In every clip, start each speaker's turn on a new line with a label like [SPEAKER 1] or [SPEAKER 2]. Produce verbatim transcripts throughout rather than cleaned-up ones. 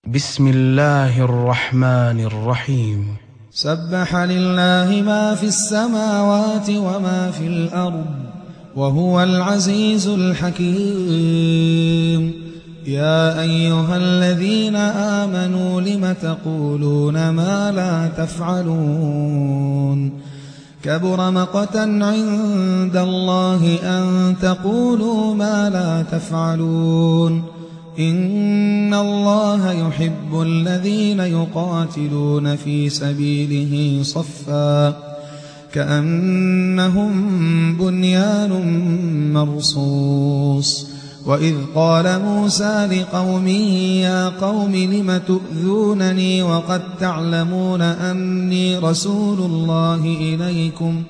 [SPEAKER 1] بسم الله الرحمن الرحيم.
[SPEAKER 2] سبح لله ما في السماوات وما في الأرض وهو العزيز الحكيم. يا أيها الذين آمنوا لم تقولون ما لا تفعلون كبر مقتا عند الله أن تقولوا ما لا تفعلون. إن الله يحب الذين يقاتلون في سبيله صفا كأنهم بنيان مرصوص. وإذ قال موسى لقومه يا قوم لم تؤذونني وقد تعلمون أني رسول الله إليكم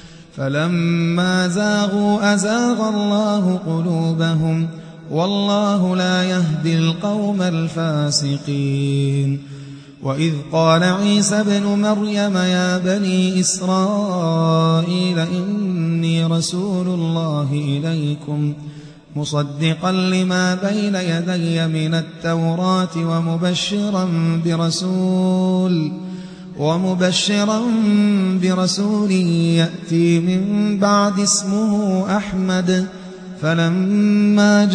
[SPEAKER 2] فلما زاغوا أزاغ الله قلوبهم والله لا يهدي القوم الفاسقين. وإذ قال عيسى ابن مريم يا بني إسرائيل إني رسول الله إليكم مصدقا لما بين يدي من التوراة ومبشرا برسول ومبشرا برسول يأتي من بعد اسمه أحمد. فلما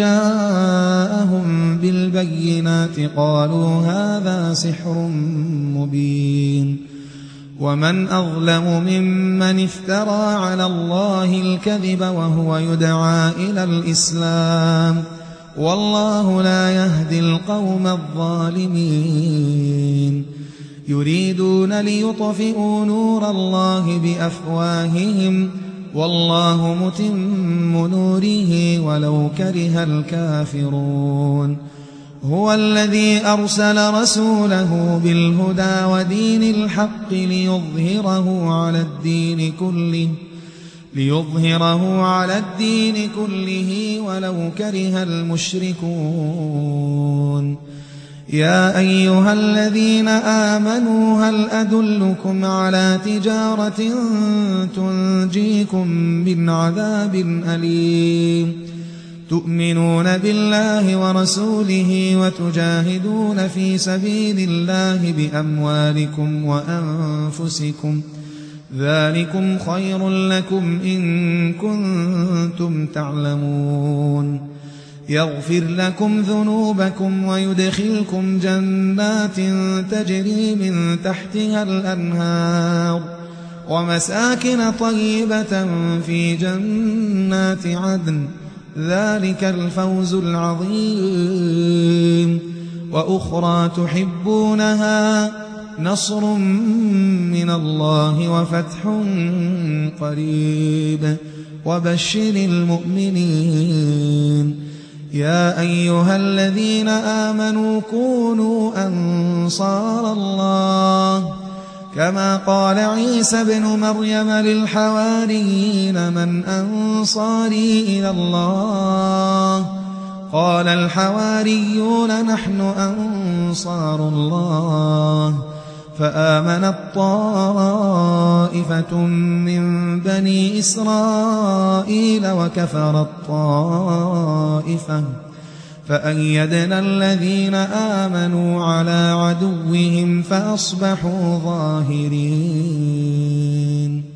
[SPEAKER 2] جاءهم بالبينات قالوا هذا سحر مبين. ومن أظلم ممن افترى على الله الكذب وهو يدعى إلى الإسلام والله لا يهدي القوم الظالمين. يريدون ليطفئوا نور الله بأفواههم والله متم نوره ولو كره الكافرون. هو الذي أرسل رسوله بالهدى ودين الحق ليظهره على الدين كله ليظهره على الدين كله ولو كره المشركون. يا أيها الذين آمنوا هل أدلكم على تجارة تنجيكم من عذاب أليم تؤمنون بالله ورسوله وتجاهدون في سبيل الله بأموالكم وأنفسكم ذلكم خير لكم إن كنتم تعلمون. يغفر لكم ذنوبكم ويدخلكم جنات تجري من تحتها الأنهار ومساكن طيبة في جنات عدن ذلك الفوز العظيم. وأخرى تحبونها نصر من الله وفتح قريب وبشر المؤمنين. يا أيها الذين آمنوا كونوا أنصار الله كما قال عيسى ابن مريم للحواريين من أنصاري إلى الله قال الحواريون نحن أنصار الله. فآمنت طائفة من بني إسرائيل وكفرت طائفة فأيدنا الذين آمنوا على عدوهم فأصبحوا ظاهرين.